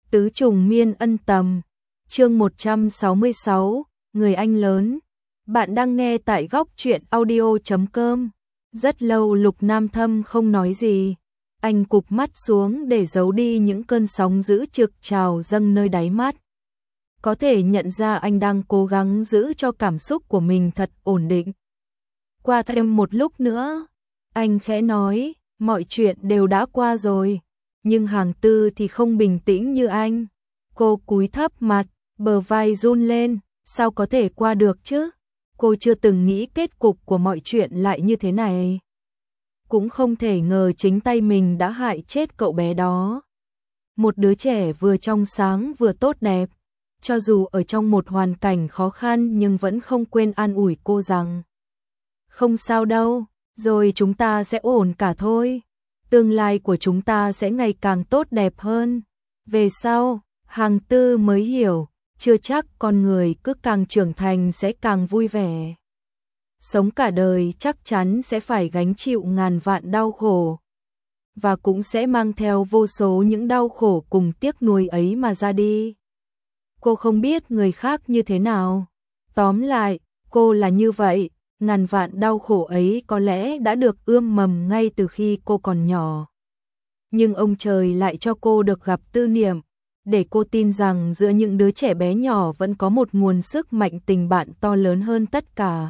Tứ trùng miên ân tầm, chương 166, người anh lớn. Bạn đang nghe tại góc truyện audio.com. Rất lâu Lục Nam Thâm không nói gì. Anh cụp mắt xuống để giấu đi những cơn sóng dữ trực trào dâng nơi đáy mắt. Có thể nhận ra anh đang cố gắng giữ cho cảm xúc của mình thật ổn định. Qua thêm một lúc nữa, anh khẽ nói, mọi chuyện đều đã qua rồi. Nhưng Hàng Tư thì không bình tĩnh như anh. Cô cúi thấp mặt, bờ vai run lên, sao có thể qua được chứ? Cô chưa từng nghĩ kết cục của mọi chuyện lại như thế này. Cũng không thể ngờ chính tay mình đã hại chết cậu bé đó. Một đứa trẻ vừa trong sáng vừa tốt đẹp, cho dù ở trong một hoàn cảnh khó khăn nhưng vẫn không quên an ủi cô rằng không sao đâu, rồi chúng ta sẽ ổn cả thôi. Tương lai của chúng ta sẽ ngày càng tốt đẹp hơn. Về sau, Hàng Tư mới hiểu, chưa chắc con người cứ càng trưởng thành sẽ càng vui vẻ. Sống cả đời chắc chắn sẽ phải gánh chịu ngàn vạn đau khổ. Và cũng sẽ mang theo vô số những đau khổ cùng tiếc nuối ấy mà ra đi. Cô không biết người khác như thế nào. Tóm lại, cô là như vậy. Ngàn vạn đau khổ ấy có lẽ đã được ươm mầm ngay từ khi cô còn nhỏ. Nhưng ông trời lại cho cô được gặp Tư Niệm, để cô tin rằng giữa những đứa trẻ bé nhỏ vẫn có một nguồn sức mạnh tình bạn to lớn hơn tất cả.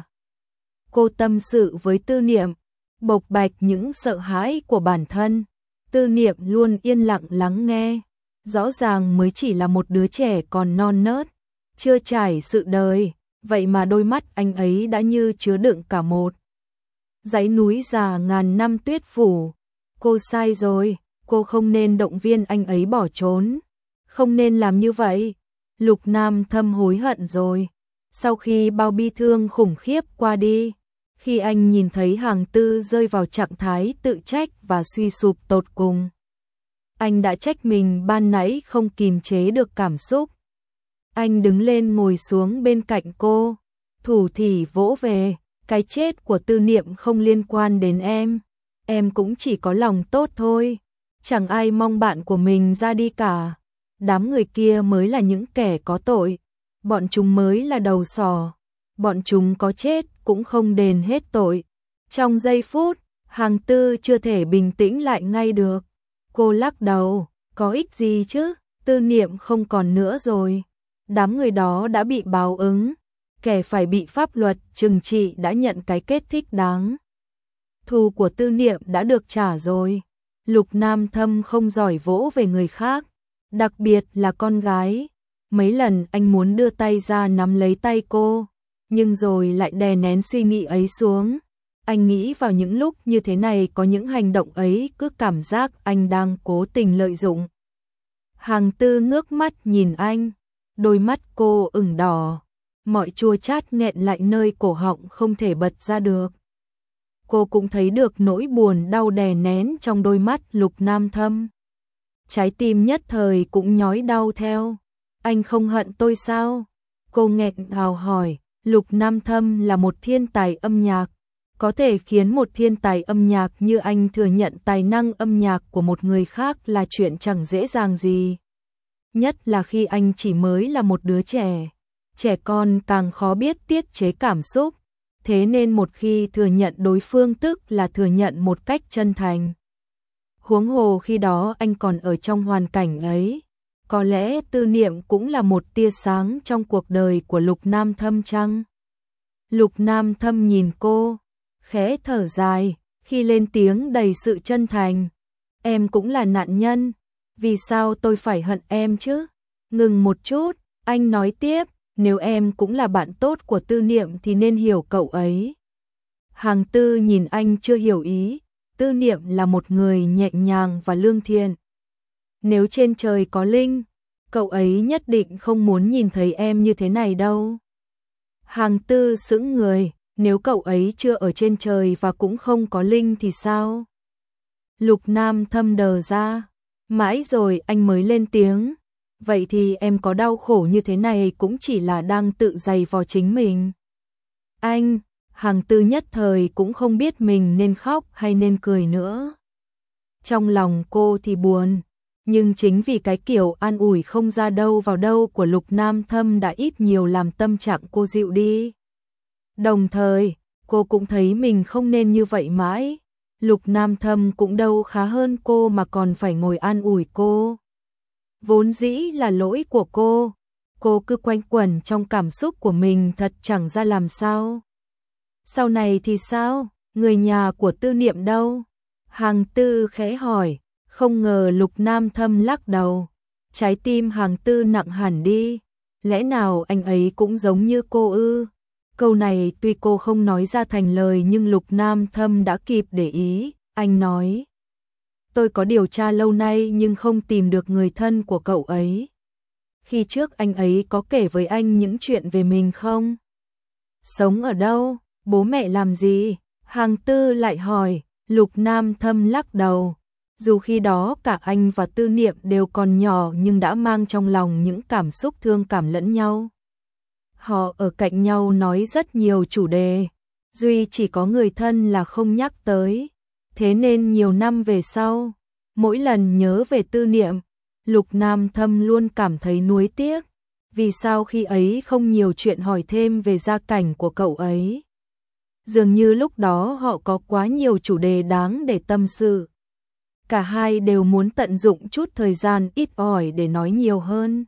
Cô tâm sự với Tư Niệm, bộc bạch những sợ hãi của bản thân. Tư Niệm luôn yên lặng lắng nghe. Rõ ràng mới chỉ là một đứa trẻ còn non nớt, chưa trải sự đời. Vậy mà đôi mắt anh ấy đã như chứa đựng cả một dãy núi già ngàn năm tuyết phủ. Cô sai rồi, cô không nên động viên anh ấy bỏ trốn. Không nên làm như vậy. Lục Nam Thâm hối hận rồi. Sau khi bao bi thương khủng khiếp qua đi, khi anh nhìn thấy Hàng Tư rơi vào trạng thái tự trách và suy sụp tột cùng, anh đã trách mình ban nãy không kìm chế được cảm xúc. Anh đứng lên ngồi xuống bên cạnh cô, thủ thỉ vỗ về, cái chết của Tư Niệm không liên quan đến em cũng chỉ có lòng tốt thôi, chẳng ai mong bạn của mình ra đi cả. Đám người kia mới là những kẻ có tội, bọn chúng mới là đầu sỏ, bọn chúng có chết cũng không đền hết tội. Trong giây phút, Hàng Tư chưa thể bình tĩnh lại ngay được. Cô lắc đầu, có ích gì chứ, Tư Niệm không còn nữa rồi. Đám người đó đã bị báo ứng, kẻ phải bị pháp luật trừng trị đã nhận cái kết thích đáng. Thù của Tư Niệm đã được trả rồi. Lục Nam Thâm không giỏi vỗ về người khác, đặc biệt là con gái. Mấy lần anh muốn đưa tay ra nắm lấy tay cô, nhưng rồi lại đè nén suy nghĩ ấy xuống. Anh nghĩ vào những lúc như thế này có những hành động ấy cứ cảm giác anh đang cố tình lợi dụng. Hàng Tư ngước mắt nhìn anh. Đôi mắt cô ửng đỏ, mọi chua chát nghẹn lại nơi cổ họng không thể bật ra được. Cô cũng thấy được nỗi buồn đau đè nén trong đôi mắt Lục Nam Thâm. Trái tim nhất thời cũng nhói đau theo. Anh không hận tôi sao? Cô nghẹn ngào hỏi. Lục Nam Thâm là một thiên tài âm nhạc. Có thể khiến một thiên tài âm nhạc như anh thừa nhận tài năng âm nhạc của một người khác là chuyện chẳng dễ dàng gì. Nhất là khi anh chỉ mới là một đứa trẻ. Trẻ con càng khó biết tiết chế cảm xúc. Thế nên một khi thừa nhận đối phương tức là thừa nhận một cách chân thành. Huống hồ khi đó anh còn ở trong hoàn cảnh ấy. Có lẽ Tư Niệm cũng là một tia sáng trong cuộc đời của Lục Nam Thâm chăng? Lục Nam Thâm nhìn cô, khẽ thở dài, khi lên tiếng đầy sự chân thành. Em cũng là nạn nhân. Vì sao tôi phải hận em chứ? Ngừng một chút, anh nói tiếp, nếu em cũng là bạn tốt của Tư Niệm thì nên hiểu cậu ấy. Hàng Tư nhìn anh chưa hiểu ý, Tư Niệm là một người nhẹ nhàng và lương thiện. Nếu trên trời có linh, cậu ấy nhất định không muốn nhìn thấy em như thế này đâu. Hàng Tư sững người, nếu cậu ấy chưa ở trên trời và cũng không có linh thì sao? Lục Nam Thâm đờ ra. Mãi rồi anh mới lên tiếng. Vậy thì em có đau khổ như thế này cũng chỉ là đang tự giày vò chính mình. Anh, Hàng Tư nhất thời cũng không biết mình nên khóc hay nên cười nữa. Trong lòng cô thì buồn, Nhưng chính vì cái kiểu an ủi không ra đâu vào đâu của Lục Nam Thâm đã ít nhiều làm tâm trạng cô dịu đi. Đồng thời, cô cũng thấy mình không nên như vậy mãi. Lục Nam Thâm cũng đâu khá hơn cô mà còn phải ngồi an ủi cô. Vốn dĩ là lỗi của cô cứ quanh quẩn trong cảm xúc của mình thật chẳng ra làm sao. Sau này thì sao? Người nhà của Tư Niệm đâu? Hàng Tư khẽ hỏi, không ngờ Lục Nam Thâm lắc đầu. Trái tim Hàng Tư nặng hẳn đi. Lẽ nào anh ấy cũng giống như cô ư? Câu này tuy cô không nói ra thành lời nhưng Lục Nam Thâm đã kịp để ý. Anh nói, tôi có điều tra lâu nay nhưng không tìm được người thân của cậu ấy. Khi trước anh ấy có kể với anh những chuyện về mình không? Sống ở đâu? Bố mẹ làm gì? Hàng Tư lại hỏi. Lục Nam Thâm lắc đầu. Dù khi đó cả anh và Tư Niệm đều còn nhỏ nhưng đã mang trong lòng những cảm xúc thương cảm lẫn nhau. Họ ở cạnh nhau nói rất nhiều chủ đề, duy chỉ có người thân là không nhắc tới. Thế nên nhiều năm về sau, mỗi lần nhớ về Tư Niệm, Lục Nam Thâm luôn cảm thấy nuối tiếc. Vì sao khi ấy không nhiều chuyện hỏi thêm về gia cảnh của cậu ấy? Dường như lúc đó họ có quá nhiều chủ đề đáng để tâm sự. Cả hai đều muốn tận dụng chút thời gian ít ỏi để nói nhiều hơn,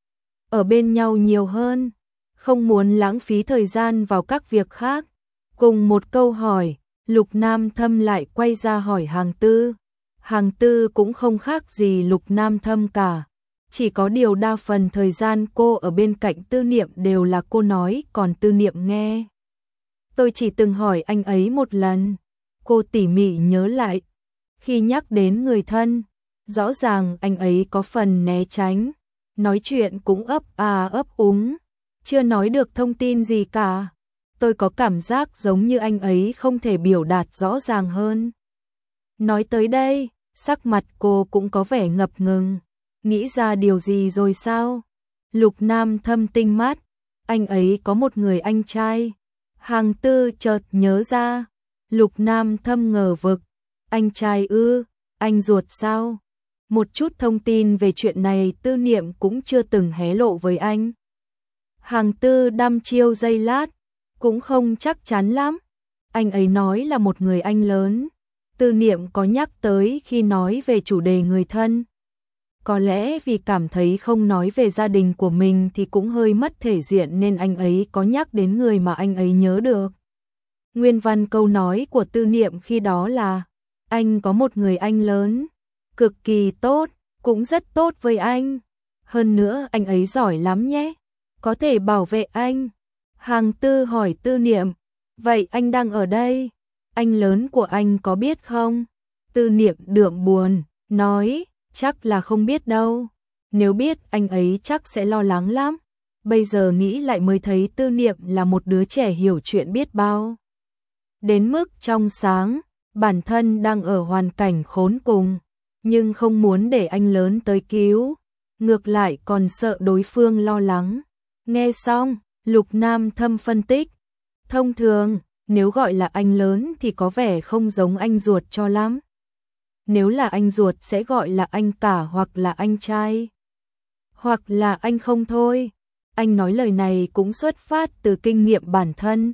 ở bên nhau nhiều hơn, không muốn lãng phí thời gian vào các việc khác. Cùng một câu hỏi, Lục Nam Thâm lại quay ra hỏi Hàng Tư. Hàng Tư cũng không khác gì Lục Nam Thâm cả. Chỉ có điều đa phần thời gian cô ở bên cạnh Tư Niệm đều là cô nói, còn Tư Niệm nghe. Tôi chỉ từng hỏi anh ấy một lần. Cô tỉ mỉ nhớ lại. Khi nhắc đến người thân, rõ ràng anh ấy có phần né tránh. Nói chuyện cũng ấp úng, chưa nói được thông tin gì cả. Tôi có cảm giác giống như anh ấy không thể biểu đạt rõ ràng hơn. Nói tới đây, sắc mặt cô cũng có vẻ ngập ngừng. Nghĩ ra điều gì rồi sao? Lục Nam Thâm tinh mắt. Anh ấy có một người anh trai. Hàng Tư chợt nhớ ra. Lục Nam Thâm ngờ vực. Anh trai ư? Anh ruột sao? Một chút thông tin về chuyện này Tư Niệm cũng chưa từng hé lộ với anh. Hàng Tư đăm chiêu giây lát, cũng không chắc chắn lắm. Anh ấy nói là một người anh lớn. Tư Niệm có nhắc tới khi nói về chủ đề người thân. Có lẽ vì cảm thấy không nói về gia đình của mình thì cũng hơi mất thể diện nên anh ấy có nhắc đến người mà anh ấy nhớ được. Nguyên văn câu nói của Tư Niệm khi đó là: anh có một người anh lớn, cực kỳ tốt, cũng rất tốt với anh. Hơn nữa anh ấy giỏi lắm nhé, có thể bảo vệ anh. Hàng Tư hỏi Tư Niệm, vậy anh đang ở đây, anh lớn của anh có biết không? Tư Niệm đượm buồn, nói, chắc là không biết đâu. Nếu biết anh ấy chắc sẽ lo lắng lắm. Bây giờ nghĩ lại mới thấy Tư Niệm là một đứa trẻ hiểu chuyện biết bao. Đến mức trong sáng, bản thân đang ở hoàn cảnh khốn cùng, nhưng không muốn để anh lớn tới cứu. Ngược lại còn sợ đối phương lo lắng. Nghe xong, Lục Nam Thâm phân tích. Thông thường, nếu gọi là anh lớn thì có vẻ không giống anh ruột cho lắm. Nếu là anh ruột sẽ gọi là anh cả hoặc là anh trai. Hoặc là anh không thôi. Anh nói lời này cũng xuất phát từ kinh nghiệm bản thân.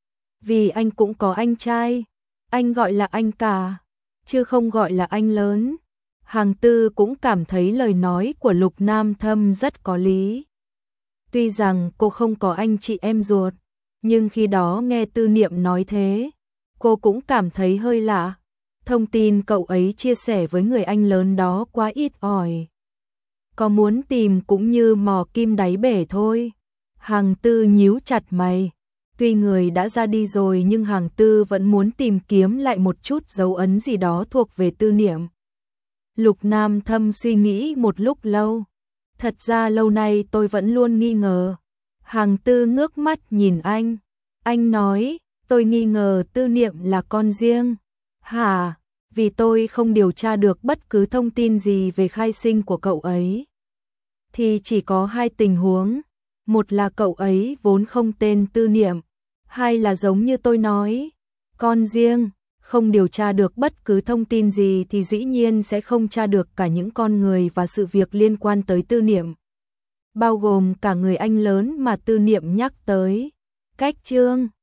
Vì anh cũng có anh trai. Anh gọi là anh cả, chứ không gọi là anh lớn. Hàng Tư cũng cảm thấy lời nói của Lục Nam Thâm rất có lý. Tuy rằng cô không có anh chị em ruột, nhưng khi đó nghe Tư Niệm nói thế, cô cũng cảm thấy hơi lạ. Thông tin cậu ấy chia sẻ với người anh lớn đó quá ít ỏi. Có muốn tìm cũng như mò kim đáy bể thôi. Hàng Tư nhíu chặt mày. Tuy người đã ra đi rồi nhưng Hàng Tư vẫn muốn tìm kiếm lại một chút dấu ấn gì đó thuộc về Tư Niệm. Lục Nam Thâm suy nghĩ một lúc lâu. Thật ra lâu nay tôi vẫn luôn nghi ngờ. Hàng Tư ngước mắt nhìn anh. Anh nói, tôi nghi ngờ Tư Niệm là con riêng. Hả? Vì tôi không điều tra được bất cứ thông tin gì về khai sinh của cậu ấy. Thì chỉ có hai tình huống. Một là cậu ấy vốn không tên Tư Niệm. Hai là giống như tôi nói, con riêng. không điều tra được bất cứ thông tin gì thì dĩ nhiên sẽ không tra được cả những con người và sự việc liên quan tới Tư Niệm, bao gồm cả người anh lớn mà Tư Niệm nhắc tới. Cách chương